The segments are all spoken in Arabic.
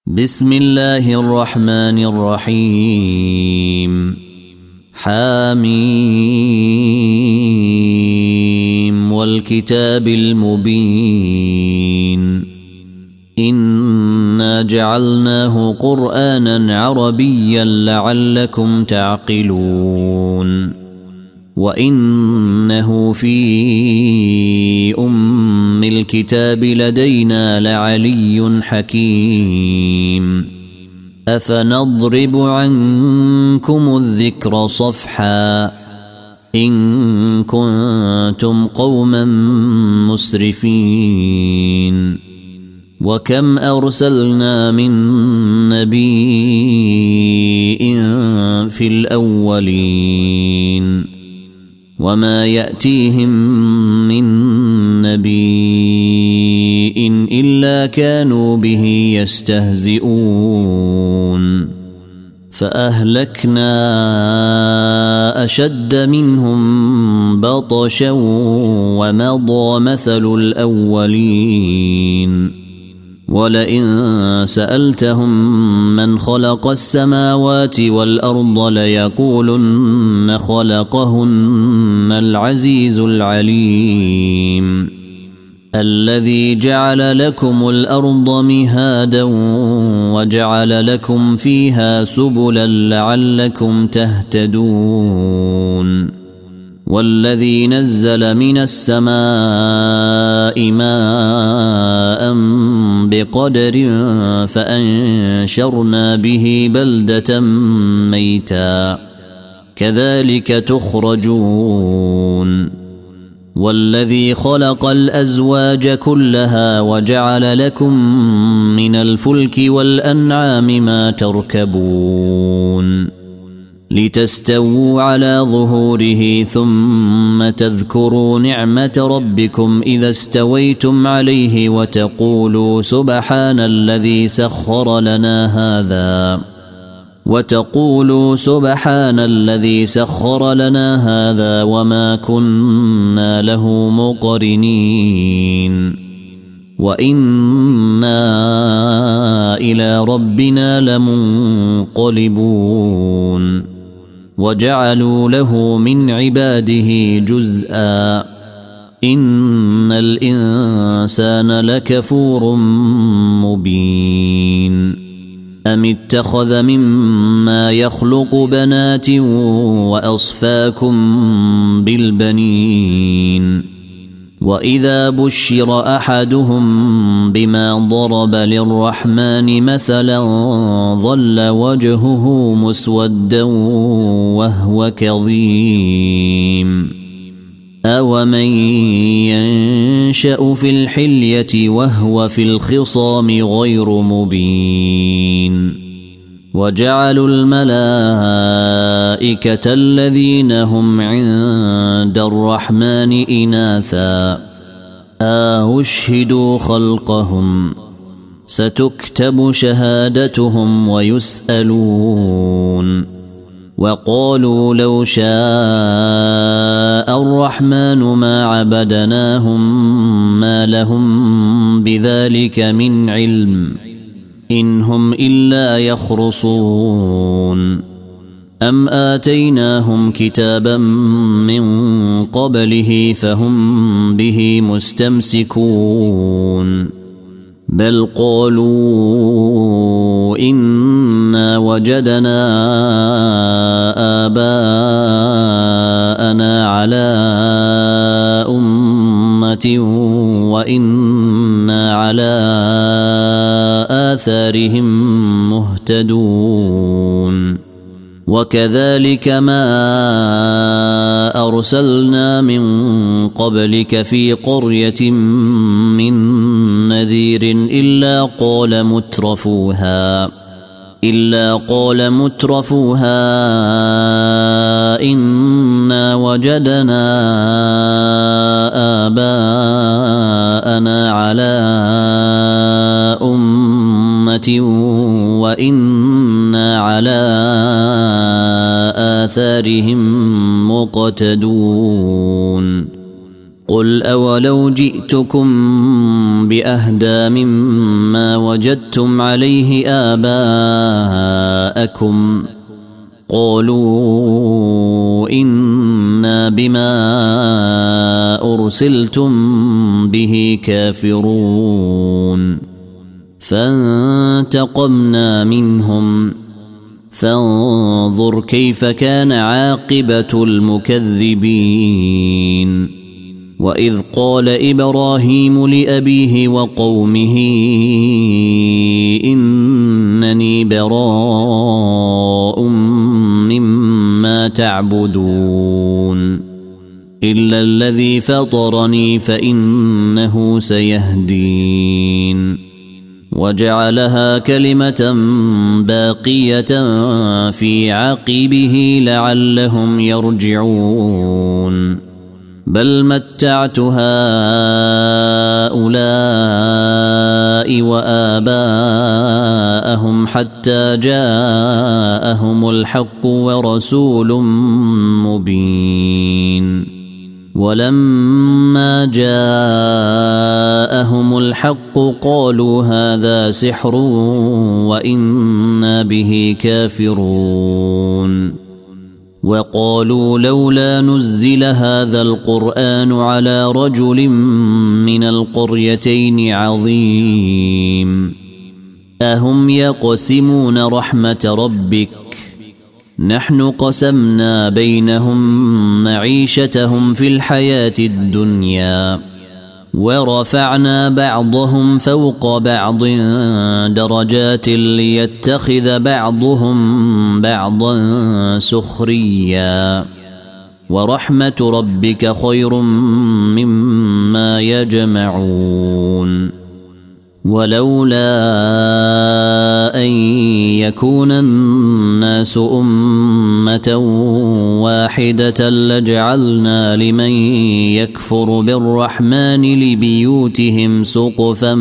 بسم الله الرحمن الرحيم. حاميم والكتاب المبين. إنا جعلناه قرآنا عربيا لعلكم تعقلون. وإنه في أم الكتاب لدينا لعلي حكيم. أفنضرب عنكم الذكر صفحا إن كنتم قوما مسرفين. وكم أرسلنا من نبي في الأولين وما يأتيهم من نبي إلا كانوا به يستهزئون. فأهلكنا أشد منهم بطشا ومضى مثل الأولين. ولئن سألتهم من خلق السماوات والأرض ليقولن خلقهن العزيز العليم. الذي جعل لكم الأرض مهادا وجعل لكم فيها سبلا لعلكم تهتدون. والذي نزل من السماء ماء بقدر فأنشرنا به بلدة ميتا كذلك تخرجون. والذي خلق الأزواج كلها وجعل لكم من الفلك والأنعام ما تركبون لتستووا على ظهوره ثم تذكروا نعمة ربكم إذا استويتم عليه وتقولوا سبحان الذي سخر لنا هذا وما كنا له مقرنين وإنا إلى ربنا لمنقلبون. وجعلوا له من عباده جزءا إن الإنسان لكفور مبين. أم اتخذ مما يخلق بنات وأصفاكم بالبنين. وإذا بشر أحدهم بما ضرب للرحمن مثلا ظل وجهه مسودا وهو كظيم. أومن ينشأ في الحلية وهو في الخصام غير مبين. وجعلوا الملائكة الذين هم عند الرحمن إناثا أشهدوا خلقهم ستكتب شهادتهم ويسألون. وقالوا لو شاء الرحمن ما عبدناهم ما لهم بذلك من علم إن هم إلا يخرصون. أم آتيناهم كتابا من قبله فهم به مستمسكون. بل قالوا إنا وجدنا آباءنا على أمة وإنا على آثارهم مهتدون. وكذلك ما أرسلنا من قبلك في قرية من نذير إلا قال مترفوها إنا وجدنا آباءنا على أمة وإنا على آثارهم مقتدون. قل أولو جئتكم بأهدى مما وجدتم عليه آباءكم قالوا إنا بما أرسلتم به كافرون فانتقمنا منهم فانظر كيف كان عاقبة المكذبين وإذ قال إبراهيم لأبيه وقومه إنني براء مما تعبدون إلا الذي فطرني فإنه سيهدين وجعلها كلمة باقية في عقبه لعلهم يرجعون بل متعت هؤلاء وآباءهم حتى جاءهم الحق ورسول مبين ولما جاءهم الحق قالوا هذا سحر وإنا به كافرون وقالوا لولا نزل هذا القرآن على رجل من القريتين عظيم أهم يقسمون رحمة ربك نحن قسمنا بينهم معيشتهم في الحياة الدنيا ورفعنا بعضهم فوق بعض درجات ليتخذ بعضهم بعضا سخريا ورحمة ربك خير مما يجمعون ولولا أن يكون الناس أمة واحدة لجعلنا لمن يكفر بالرحمن لبيوتهم سقفا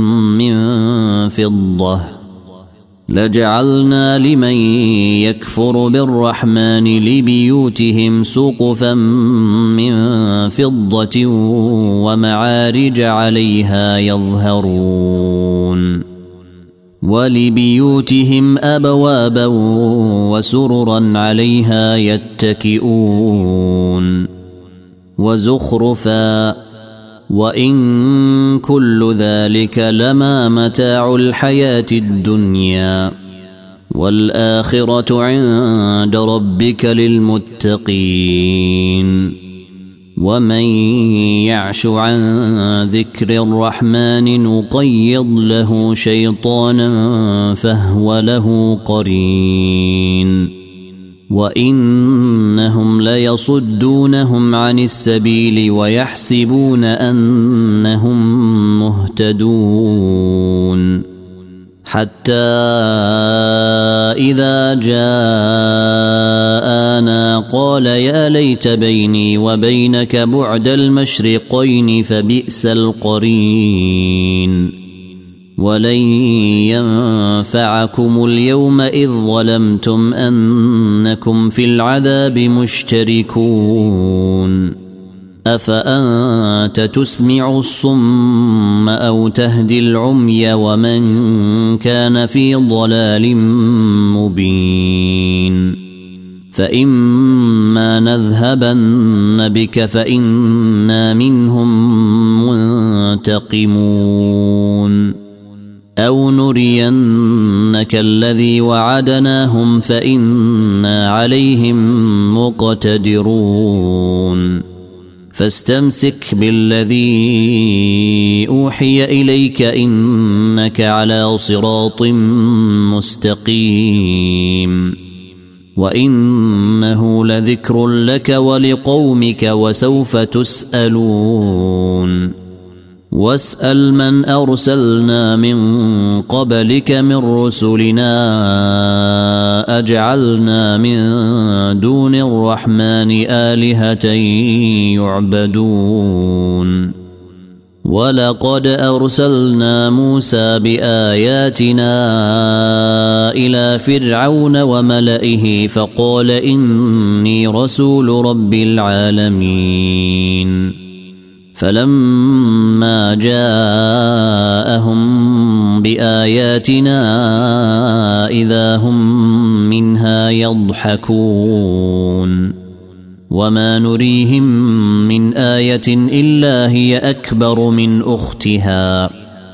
من فضة ومعارج عليها يظهرون ولبيوتهم أبوابا وسررا عليها يتكئون وزخرفا وإن كل ذلك لما متاع الحياة الدنيا والآخرة عند ربك للمتقين ومن يعش عن ذكر الرحمن نقيض له شيطانا فهو له قرين وإنهم ليصدونهم عن السبيل ويحسبون أنهم مهتدون حتى إذا جاءنا قال يا ليت بيني وبينك بعد المشرقين فبئس القرين ولن ينفعكم اليوم إذ ظلمتم أنكم في العذاب مشتركون أفأنت تسمع الصم أو تهدي العمي ومن كان في ضلال مبين فإما نذهبن بك فإنا منهم منتقمون أو نرينك الذي وعدناهم فإنا عليهم مقتدرون فاستمسك بالذي أوحي إليك إنك على صراط مستقيم وإنه لذكر لك ولقومك وسوف تسألون واسأل من أرسلنا من قبلك من رسلنا أجعلنا من دون الرحمن آلهة يعبدون ولقد أرسلنا موسى بآياتنا إلى فرعون وملئه فقال إني رسول رب العالمين فلما جاءهم بآياتنا إذا هم منها يضحكون وما نريهم من آية إلا هي أكبر من أختها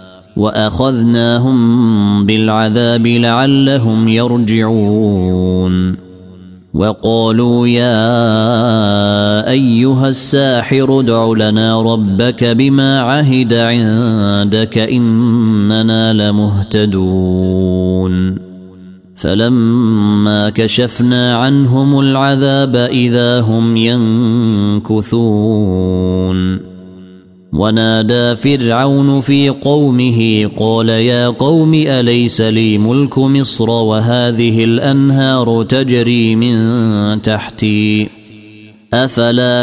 وأخذناهم بالعذاب لعلهم يرجعون وقالوا يا أيها الساحر ادع لنا ربك بما عهد عندك إننا لمهتدون فلما كشفنا عنهم العذاب إذا هم ينكثون ونادى فرعون في قومه قال يا قوم أليس لي ملك مصر وهذه الأنهار تجري من تحتي أفلا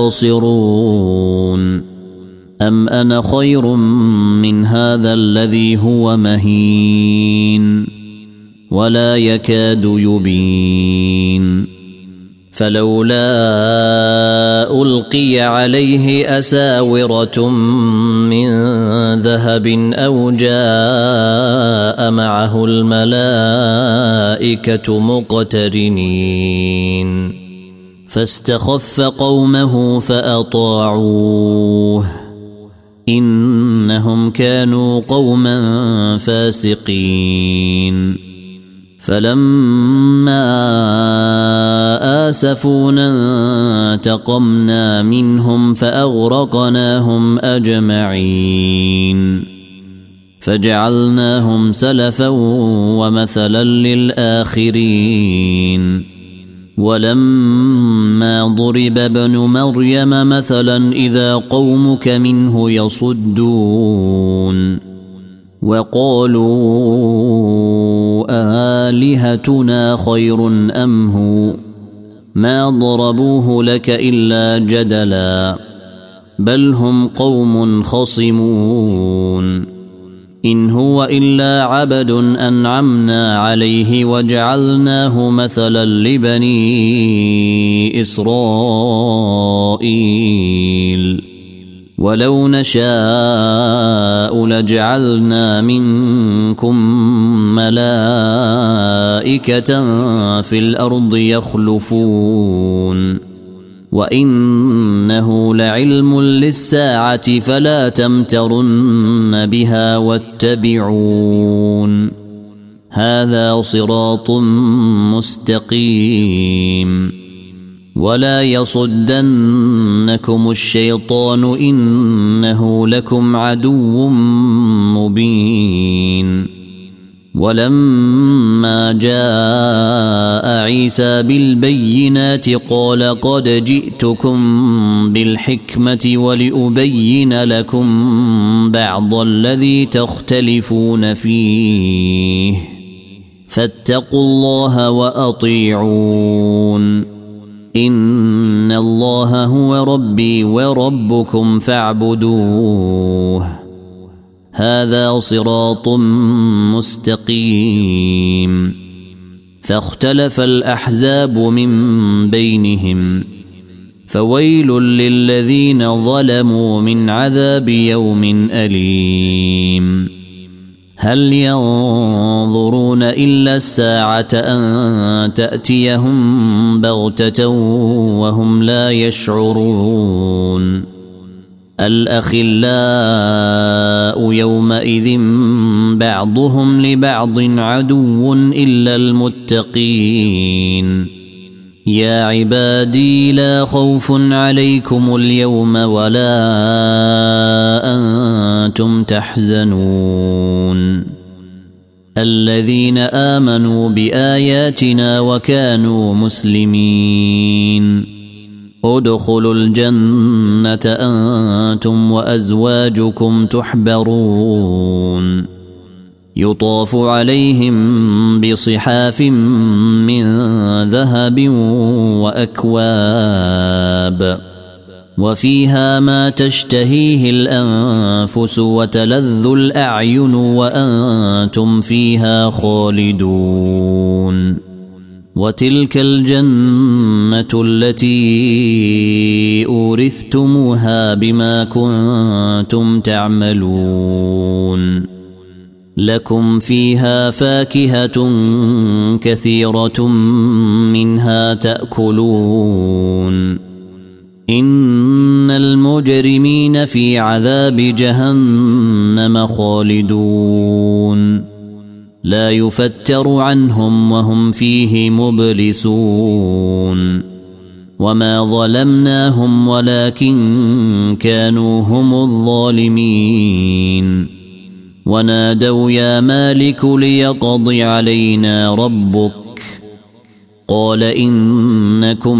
تبصرون أم أنا خير من هذا الذي هو مهين ولا يكاد يبين فلولا ألقي عليه أساورة من ذهب أو جاء معه الملائكة مقترنين فاستخف قومه فأطاعوه إنهم كانوا قوما فاسقين فلما آسفونا انتقمنا منهم فأغرقناهم أجمعين فجعلناهم سلفا ومثلا للآخرين ولما ضرب ابن مريم مثلا إذا قومك منه يصدون وقالوا آلهتنا خير أم هو ما ضربوه لك إلا جدلا بل هم قوم خصمون إن هو إلا عبد أنعمنا عليه وجعلناه مثلا لبني إسرائيل ولو نشاء لجعلنا منكم ملائكة في الأرض يخلفون وإنه لعلم للساعة فلا تمترن بها واتبعون هذا صراط مستقيم ولا يصدنكم الشيطان إنه لكم عدو مبين ولما جاء عيسى بالبينات قال قد جئتكم بالحكمة ولأبين لكم بعض الذي تختلفون فيه فاتقوا الله وأطيعون إن الله هو ربي وربكم فاعبدوه هذا صراط مستقيم فاختلف الأحزاب من بينهم فويل للذين ظلموا من عذاب يوم أليم هل ينظرون إلا الساعة أن تأتيهم بغتة وهم لا يشعرون الأخلاء يومئذ بعضهم لبعض عدو إلا المتقين يا عبادي لا خوف عليكم اليوم ولا أنتم تحزنون الذين آمنوا بآياتنا وكانوا مسلمين ادخلوا الجنة أنتم وأزواجكم تحبرون يطاف عليهم بصحاف من ذهب وأكواب وفيها ما تشتهيه الأنفس وتلذ الأعين وأنتم فيها خالدون وتلك الجنة التي أورثتموها بما كنتم تعملون لكم فيها فاكهة كثيرة منها تأكلون إن المجرمين في عذاب جهنم خالدون لا يفتر عنهم وهم فيه مبلسون وما ظلمناهم ولكن كانوا هم الظالمين ونادوا يا مالك ليقض علينا ربك قال إنكم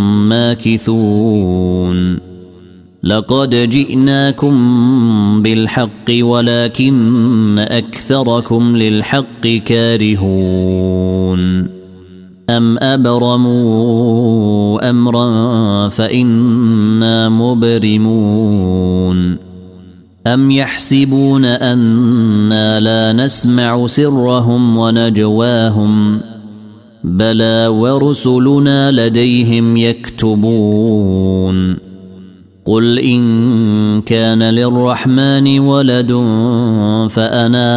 ماكثون لقد جئناكم بالحق ولكن أكثركم للحق كارهون أم أبرموا أمرا فإنا مبرمون أم يحسبون أنا لا نسمع سرهم ونجواهم بلى ورسلنا لديهم يكتبون قل إن كان للرحمن ولد فأنا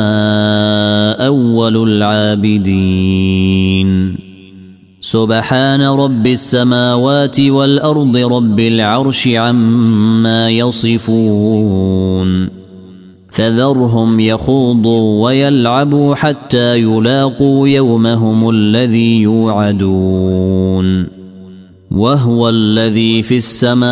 أول العابدين سبحان رب السماوات والأرض رب العرش عما يصفون فذرهم يخوضوا ويلعبوا حتى يلاقوا يومهم الذي يوعدون وهو الذي في السماء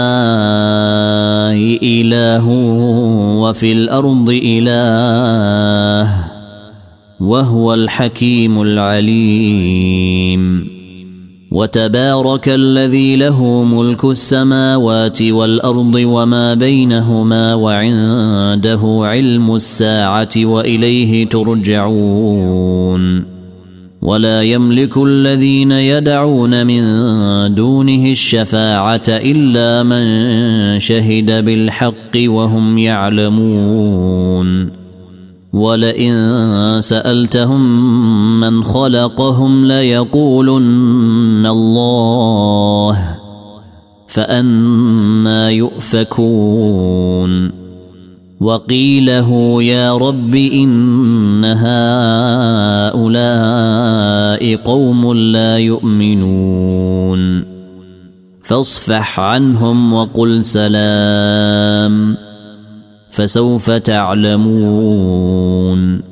إله وفي الأرض إله وهو الحكيم العليم وتبارك الذي له ملك السماوات والأرض وما بينهما وعنده علم الساعة وإليه ترجعون ولا يملك الذين يدعون من دونه الشفاعة إلا من شهد بالحق وهم يعلمون ولئن سألتهم من خلقهم ليقولن الله فأنى يؤفكون وقيله يا رب إن هؤلاء قوم لا يؤمنون فاصفح عنهم وقل سلام فسوف تعلمون